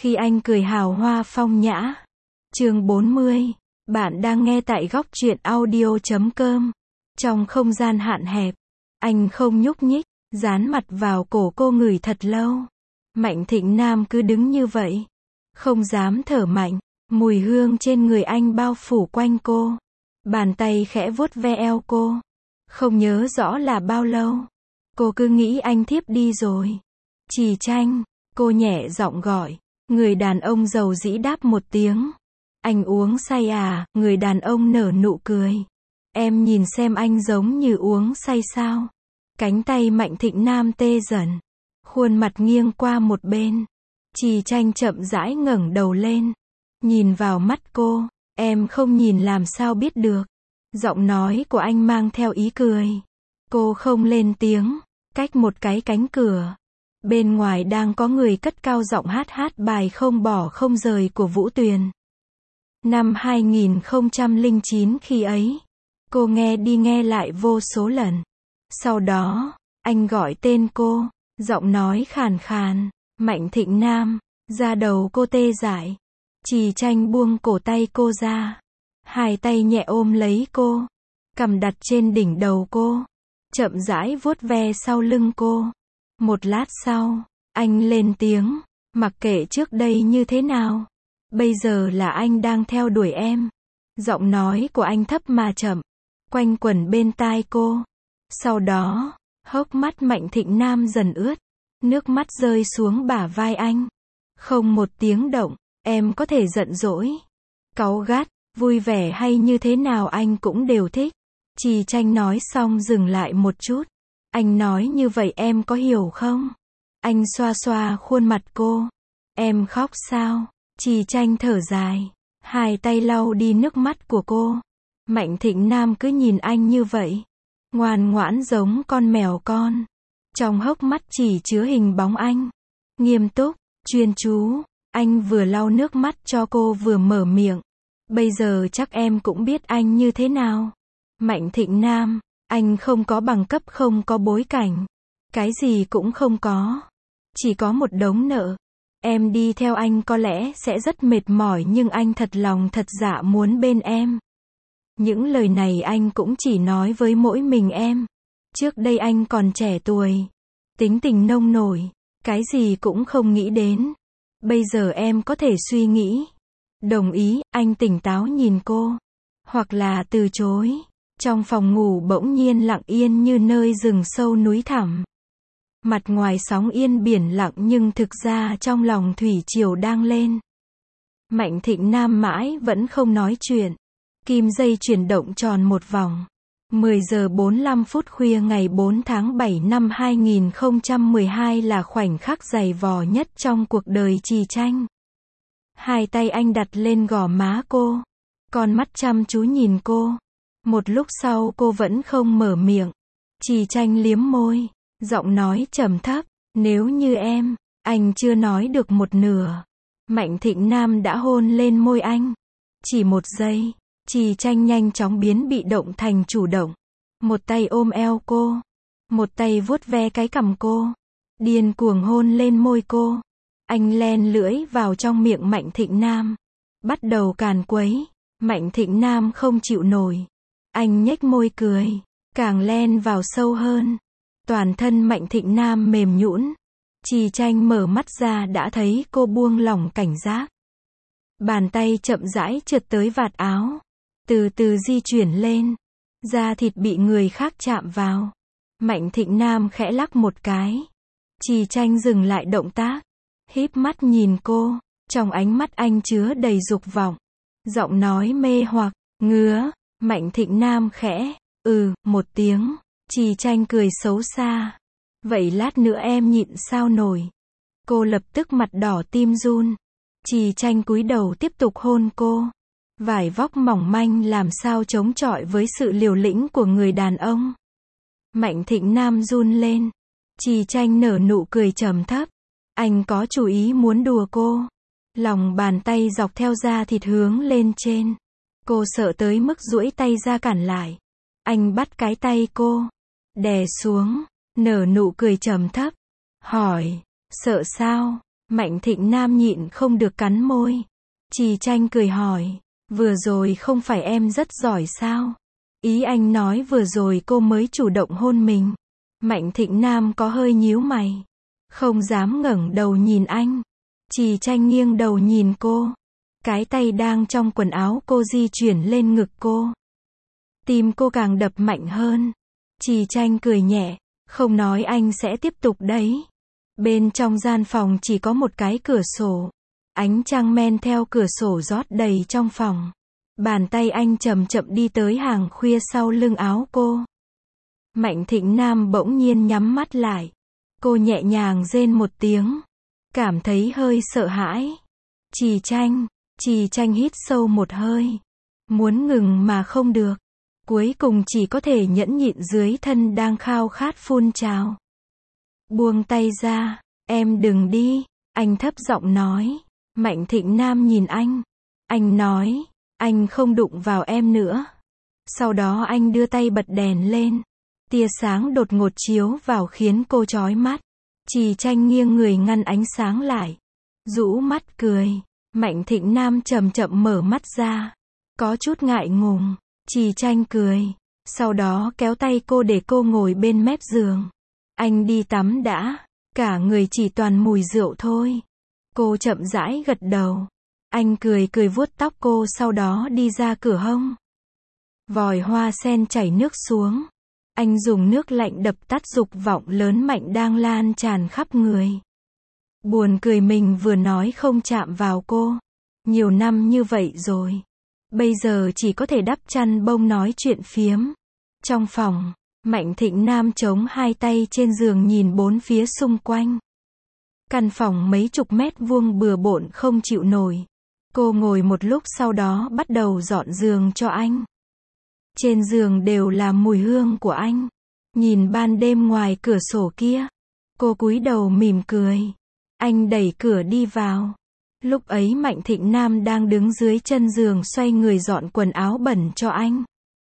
Khi anh cười hào hoa phong nhã. Chương 40. Bạn đang nghe tại góc truyện audio.com. Trong không gian hạn hẹp, anh không nhúc nhích, dán mặt vào cổ cô ngửi thật lâu. Mạnh Thịnh Nam cứ đứng như vậy, không dám thở mạnh. Mùi hương trên người anh bao phủ quanh cô. Bàn tay khẽ vuốt ve eo cô. Không nhớ rõ là bao lâu. Cô cứ nghĩ anh thiếp đi rồi. Trì Tranh, cô nhẹ giọng gọi. Người đàn ông dầu dĩ đáp một tiếng. Anh uống say à? Người đàn ông nở nụ cười. Em nhìn xem anh giống như uống say sao? Cánh tay Mạnh Thịnh Nam tê dần. Khuôn mặt nghiêng qua một bên. Trì Tranh chậm rãi ngẩng đầu lên. Nhìn vào mắt cô. Em không nhìn làm sao biết được. Giọng nói của anh mang theo ý cười. Cô không lên tiếng. Cách một cái cánh cửa. Bên ngoài đang có người cất cao giọng hát bài Không bỏ không rời của Vũ Tuyền. Năm 2009 khi ấy, cô nghe đi nghe lại vô số lần. Sau đó, anh gọi tên cô, giọng nói khàn khàn, Mạnh Thịnh Nam, da đầu cô tê dại. Trì Tranh buông cổ tay cô ra. Hai tay nhẹ ôm lấy cô, cằm đặt trên đỉnh đầu cô, chậm rãi vuốt ve sau lưng cô. Một lát sau, anh lên tiếng, mặc kệ trước đây như thế nào, bây giờ là anh đang theo đuổi em. Giọng nói của anh thấp mà chậm, quanh quẩn bên tai cô. Sau đó, hốc mắt Mạnh Thịnh Nam dần ướt, nước mắt rơi xuống bả vai anh. Không một tiếng động, em có thể giận dỗi, cáu gắt, vui vẻ hay như thế nào anh cũng đều thích. Trì Tranh nói xong dừng lại một chút. Anh nói như vậy em có hiểu không? Anh xoa xoa khuôn mặt cô. Em khóc sao? Trì Tranh thở dài. Hai tay lau đi nước mắt của cô. Mạnh Thịnh Nam cứ nhìn anh như vậy. Ngoan ngoãn giống con mèo con. Trong hốc mắt chỉ chứa hình bóng anh. Nghiêm túc, chuyên chú. Anh vừa lau nước mắt cho cô vừa mở miệng. Bây giờ chắc em cũng biết anh như thế nào. Mạnh Thịnh Nam, anh không có bằng cấp, không có bối cảnh. Cái gì cũng không có. Chỉ có một đống nợ. Em đi theo anh có lẽ sẽ rất mệt mỏi nhưng anh thật lòng thật dạ muốn bên em. Những lời này anh cũng chỉ nói với mỗi mình em. Trước đây anh còn trẻ tuổi. Tính tình nông nổi. Cái gì cũng không nghĩ đến. Bây giờ em có thể suy nghĩ. Đồng ý, anh tỉnh táo nhìn cô. Hoặc là từ chối. Trong phòng ngủ bỗng nhiên lặng yên như nơi rừng sâu núi thẳm. Mặt ngoài sóng yên biển lặng nhưng thực ra trong lòng thủy triều đang lên. Mạnh Thịnh Nam mãi vẫn không nói chuyện. Kim dây chuyển động tròn một vòng. 10 giờ 45 phút khuya ngày 4 tháng 7 năm 2012 là khoảnh khắc dày vò nhất trong cuộc đời Trì Tranh. Hai tay anh đặt lên gò má cô. Con mắt chăm chú nhìn cô. Một lúc sau cô vẫn không mở miệng. Trì Tranh liếm môi. Giọng nói trầm thấp. Nếu như em, anh chưa nói được một nửa. Mạnh Thịnh Nam đã hôn lên môi anh. Chỉ một giây, Trì Tranh nhanh chóng biến bị động thành chủ động. Một tay ôm eo cô. Một tay vuốt ve cái cằm cô. Điên cuồng hôn lên môi cô. Anh len lưỡi vào trong miệng Mạnh Thịnh Nam. Bắt đầu càn quấy. Mạnh Thịnh Nam không chịu nổi. Anh nhếch môi cười. Càng len vào sâu hơn. Toàn thân Mạnh Thịnh Nam mềm nhũn. Trì Tranh mở mắt ra đã thấy cô buông lỏng cảnh giác. Bàn tay chậm rãi trượt tới vạt áo. Từ từ di chuyển lên. Da thịt bị người khác chạm vào. Mạnh Thịnh Nam khẽ lắc một cái. Trì Tranh dừng lại động tác. Híp mắt nhìn cô. Trong ánh mắt anh chứa đầy dục vọng. Giọng nói mê hoặc. Ngứa. Mạnh Thịnh Nam khẽ. Một tiếng. Trì Tranh cười xấu xa. Vậy lát nữa em nhịn sao nổi. Cô lập tức mặt đỏ tim run. Trì Tranh cúi đầu tiếp tục hôn cô. Vải vóc mỏng manh làm sao chống chọi với sự liều lĩnh của người đàn ông. Mạnh Thịnh Nam run lên. Trì Tranh nở nụ cười trầm thấp. Anh có chủ ý muốn đùa cô. Lòng bàn tay dọc theo da thịt hướng lên trên. Cô sợ tới mức duỗi tay ra cản lại. Anh bắt cái tay cô. Đè xuống. Nở nụ cười trầm thấp. Hỏi. Sợ sao? Mạnh Thịnh Nam nhịn không được cắn môi. Trì Tranh cười hỏi, vừa rồi không phải em rất giỏi sao? Ý anh nói vừa rồi cô mới chủ động hôn mình. Mạnh Thịnh Nam có hơi nhíu mày. Không dám ngẩng đầu nhìn anh. Trì Tranh nghiêng đầu nhìn cô. Cái tay đang trong quần áo cô di chuyển lên ngực cô. Tim cô càng đập mạnh hơn. Trì Tranh cười nhẹ, không nói anh sẽ tiếp tục đấy. Bên trong gian phòng chỉ có một cái cửa sổ. Ánh trăng men theo cửa sổ rót đầy trong phòng. Bàn tay anh chậm chậm đi tới hàng khuya sau lưng áo cô. Mạnh Thịnh Nam bỗng nhiên nhắm mắt lại. Cô nhẹ nhàng rên một tiếng. Cảm thấy hơi sợ hãi. Trì Tranh hít sâu một hơi. Muốn ngừng mà không được. Cuối cùng chỉ có thể nhẫn nhịn dưới thân đang khao khát phun trào. Buông tay ra, em đừng đi, anh thấp giọng nói. Mạnh Thịnh Nam nhìn anh. Anh nói, anh không đụng vào em nữa. Sau đó anh đưa tay bật đèn lên. Tia sáng đột ngột chiếu vào khiến cô chói mắt. Trì Tranh nghiêng người ngăn ánh sáng lại. Rũ mắt cười. Mạnh Thịnh Nam chậm chậm mở mắt ra. Có chút ngại ngùng. Trì Tranh cười. Sau đó kéo tay cô để cô ngồi bên mép giường. Anh đi tắm đã. Cả người chỉ toàn mùi rượu thôi. Cô chậm rãi gật đầu. Anh cười vuốt tóc cô sau đó đi ra cửa hông. Vòi hoa sen chảy nước xuống. Anh dùng nước lạnh đập tắt dục vọng lớn mạnh đang lan tràn khắp người. Buồn cười mình vừa nói không chạm vào cô. Nhiều năm như vậy rồi. Bây giờ chỉ có thể đắp chăn bông nói chuyện phiếm. Trong phòng, Mạnh Thịnh Nam chống hai tay trên giường nhìn bốn phía xung quanh. Căn phòng mấy chục mét vuông bừa bộn không chịu nổi. Cô ngồi một lúc sau đó bắt đầu dọn giường cho anh. Trên giường đều là mùi hương của anh. Nhìn ban đêm ngoài cửa sổ kia. Cô cúi đầu mỉm cười. Anh đẩy cửa đi vào. Lúc ấy Mạnh Thịnh Nam đang đứng dưới chân giường xoay người dọn quần áo bẩn cho anh.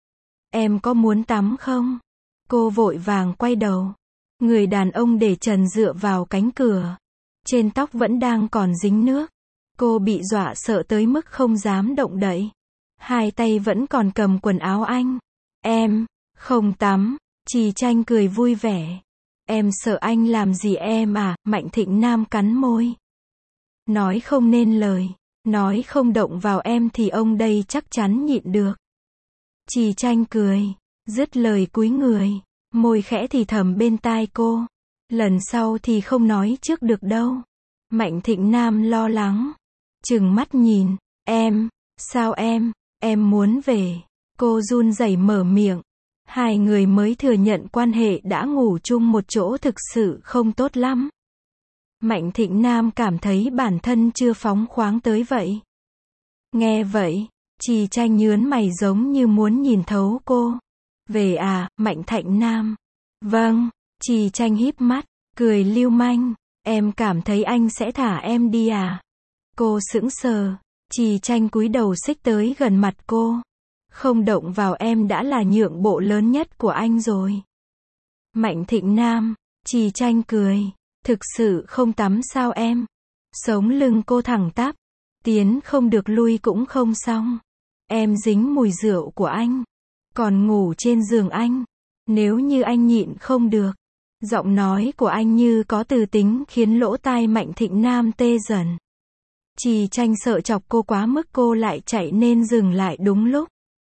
Em có muốn tắm không? Cô vội vàng quay đầu. Người đàn ông để trần dựa vào cánh cửa. Trên tóc vẫn đang còn dính nước. Cô bị dọa sợ tới mức không dám động đậy. Hai tay vẫn còn cầm quần áo anh. Em không tắm. Trì Tranh cười vui vẻ. Em sợ anh làm gì em à? Mạnh Thịnh Nam cắn môi. Nói không nên lời. Nói không động vào em thì ông đây chắc chắn nhịn được. Trì Tranh cười. Dứt lời cúi người. Môi khẽ thì thầm bên tai cô. Lần sau thì không nói trước được đâu. Mạnh Thịnh Nam lo lắng. Trừng mắt nhìn. Em, sao em muốn về. Cô run rẩy mở miệng. Hai người mới thừa nhận quan hệ đã ngủ chung một chỗ thực sự không tốt lắm. Mạnh Thịnh Nam cảm thấy bản thân chưa phóng khoáng tới vậy. Nghe vậy, Trì Tranh nhướng mày giống như muốn nhìn thấu cô. Về à, Mạnh Thịnh Nam. Vâng, Trì Tranh híp mắt, cười lưu manh. Em cảm thấy anh sẽ thả em đi à? Cô sững sờ. Trì Tranh cúi đầu xích tới gần mặt cô. Không động vào em đã là nhượng bộ lớn nhất của anh rồi. Mạnh Thịnh Nam. Trì Tranh cười. Thực sự không tắm sao em? Sống lưng cô thẳng tắp. Tiến không được lui cũng không xong. Em dính mùi rượu của anh. Còn ngủ trên giường anh. Nếu như anh nhịn không được. Giọng nói của anh như có từ tính khiến lỗ tai Mạnh Thịnh Nam tê dần. Trì Tranh sợ chọc cô quá mức cô lại chạy nên dừng lại đúng lúc.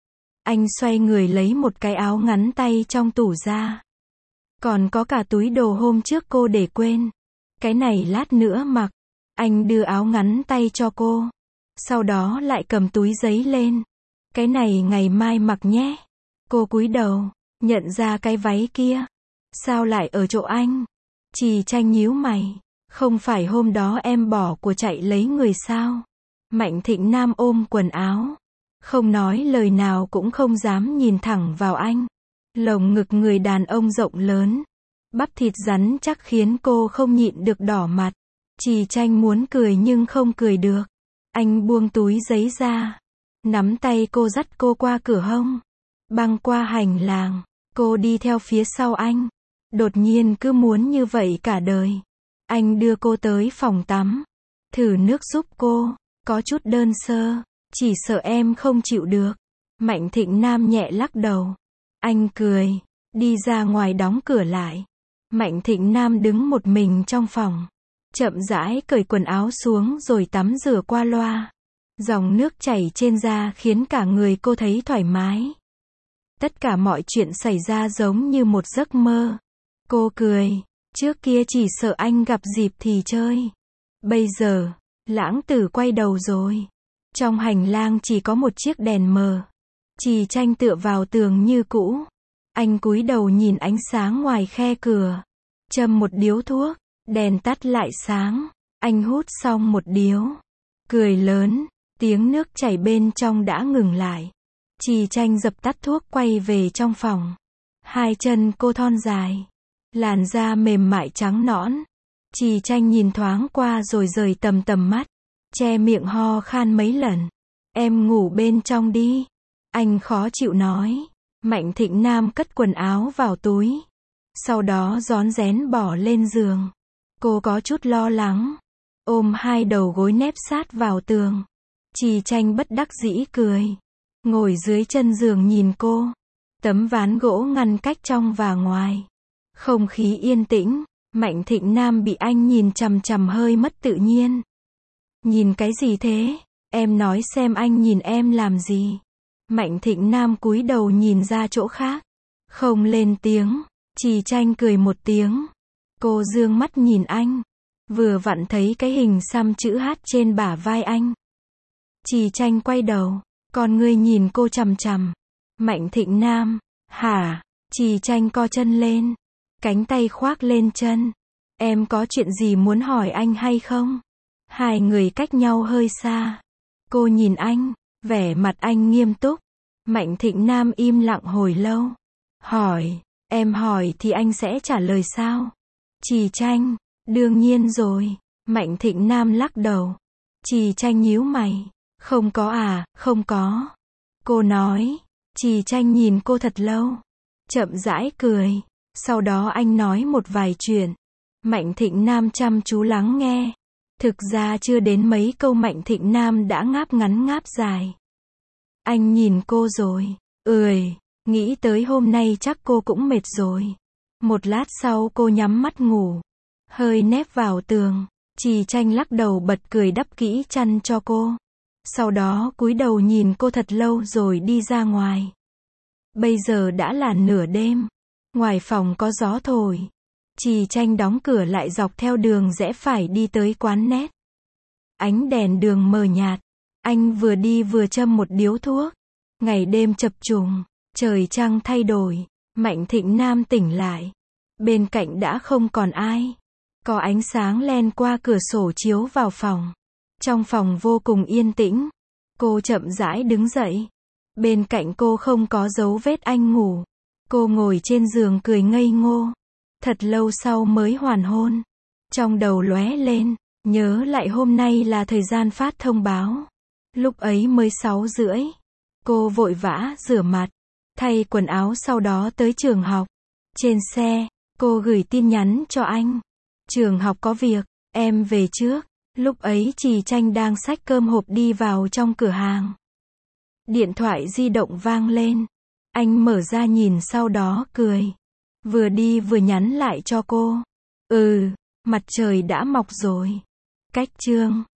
Anh xoay người lấy một cái áo ngắn tay trong tủ ra. Còn có cả túi đồ hôm trước cô để quên. Cái này lát nữa mặc. Anh đưa áo ngắn tay cho cô. Sau đó lại cầm túi giấy lên. Cái này ngày mai mặc nhé. Cô cúi đầu, nhận ra cái váy kia. Sao lại ở chỗ anh? Trì Tranh nhíu mày. Không phải hôm đó em bỏ của chạy lấy người sao? Mạnh Thịnh Nam ôm quần áo. Không nói lời nào cũng không dám nhìn thẳng vào anh. Lồng ngực người đàn ông rộng lớn. Bắp thịt rắn chắc khiến cô không nhịn được đỏ mặt. Trì Tranh muốn cười nhưng không cười được. Anh buông túi giấy ra. Nắm tay cô dắt cô qua cửa hông. Băng qua hành lang. Cô đi theo phía sau anh. Đột nhiên cứ muốn như vậy cả đời. Anh đưa cô tới phòng tắm. Thử nước giúp cô. Có chút đơn sơ. Chỉ sợ em không chịu được. Mạnh Thịnh Nam nhẹ lắc đầu. Anh cười. Đi ra ngoài đóng cửa lại. Mạnh Thịnh Nam đứng một mình trong phòng. Chậm rãi cởi quần áo xuống rồi tắm rửa qua loa. Dòng nước chảy trên da khiến cả người cô thấy thoải mái. Tất cả mọi chuyện xảy ra giống như một giấc mơ. Cô cười. Trước kia chỉ sợ anh gặp dịp thì chơi. Bây giờ, Lãng Tử quay đầu rồi. Trong hành lang chỉ có một chiếc đèn mờ. Trì Tranh tựa vào tường như cũ. Anh cúi đầu nhìn ánh sáng ngoài khe cửa. Châm một điếu thuốc. Đèn tắt lại sáng. Anh hút xong một điếu. Cười lớn. Tiếng nước chảy bên trong đã ngừng lại. Trì Tranh dập tắt thuốc quay về trong phòng. Hai chân cô thon dài. Làn da mềm mại trắng nõn. Trì Tranh nhìn thoáng qua rồi rời tầm mắt. Che miệng ho khan mấy lần. Em ngủ bên trong đi. Anh khó chịu nói. Mạnh Thịnh Nam cất quần áo vào túi. Sau đó rón rén bỏ lên giường. Cô có chút lo lắng. Ôm hai đầu gối nép sát vào tường. Trì Tranh bất đắc dĩ cười. Ngồi dưới chân giường nhìn cô. Tấm ván gỗ ngăn cách trong và ngoài. Không khí yên tĩnh. Mạnh Thịnh Nam bị anh nhìn chằm chằm hơi mất tự nhiên. Nhìn cái gì thế? Em nói xem anh nhìn em làm gì? Mạnh Thịnh Nam cúi đầu nhìn ra chỗ khác. Không lên tiếng. Trì Tranh cười một tiếng. Cô dương mắt nhìn anh. Vừa vặn thấy cái hình xăm chữ H trên bả vai anh. Trì Tranh quay đầu. Con ngươi nhìn cô chằm chằm. Mạnh Thịnh Nam. Hả? Trì Tranh co chân lên. Cánh tay khoác lên chân. Em có chuyện gì muốn hỏi anh hay không? Hai người cách nhau hơi xa. Cô nhìn anh. Vẻ mặt anh nghiêm túc. Mạnh Thịnh Nam im lặng hồi lâu. Hỏi. Em hỏi thì anh sẽ trả lời sao? Trì Tranh. Đương nhiên rồi. Mạnh Thịnh Nam lắc đầu. Trì Tranh nhíu mày. Không có à, không có. Cô nói. Trì Tranh nhìn cô thật lâu. Chậm rãi cười. Sau đó anh nói một vài chuyện. Mạnh Thịnh Nam chăm chú lắng nghe. Thực ra chưa đến mấy câu Mạnh Thịnh Nam đã ngáp ngắn ngáp dài. Anh nhìn cô rồi. Nghĩ tới hôm nay chắc cô cũng mệt rồi. Một lát sau cô nhắm mắt ngủ. Hơi nép vào tường. Trì Tranh lắc đầu bật cười đắp kỹ chăn cho cô. Sau đó cúi đầu nhìn cô thật lâu rồi đi ra ngoài. Bây giờ đã là nửa đêm. Ngoài phòng có gió thổi. Trì Tranh đóng cửa lại dọc theo đường rẽ phải đi tới quán net. Ánh đèn đường mờ nhạt. Anh vừa đi vừa châm một điếu thuốc. Ngày đêm chập trùng. Trời trăng thay đổi. Mạnh Thịnh Nam tỉnh lại. Bên cạnh đã không còn ai. Có ánh sáng len qua cửa sổ chiếu vào phòng. Trong phòng vô cùng yên tĩnh. Cô chậm rãi đứng dậy. Bên cạnh cô không có dấu vết anh ngủ. Cô ngồi trên giường cười ngây ngô. Thật lâu sau mới hoàn hôn. Trong đầu lóe lên. Nhớ lại hôm nay là thời gian phát thông báo. Lúc ấy mới 6:30. Cô vội vã rửa mặt. Thay quần áo sau đó tới trường học. Trên xe, cô gửi tin nhắn cho anh. Trường học có việc, em về trước. Lúc ấy Trì Tranh đang xách cơm hộp đi vào trong cửa hàng. Điện thoại di động vang lên. Anh mở ra nhìn sau đó cười. Vừa đi vừa nhắn lại cho cô. Mặt trời đã mọc rồi. Cách chương